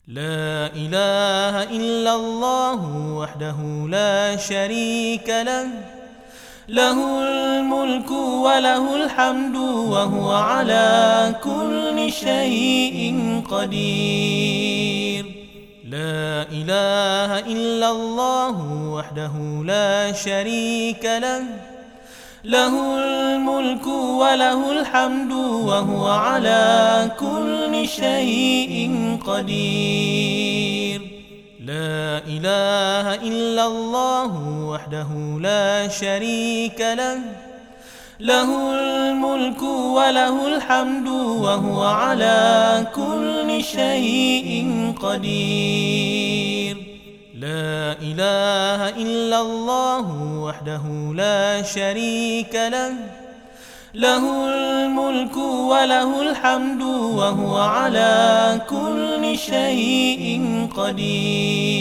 لا إله إلا الله وحده لا شريك له، له الملك وله الحمد وهو على كل شيء قدير. لا إله إلا الله وحده لا شريك له، له الملك وله الحمد وهو على كل شيء قدير. لا إله إلا الله وحده لا شريك له، له الملك وله الحمد وهو على كل شيء قدير. لا إله إلا الله وحده لا شريك له، له الملك وله الحمد وهو على كل شيء قدير.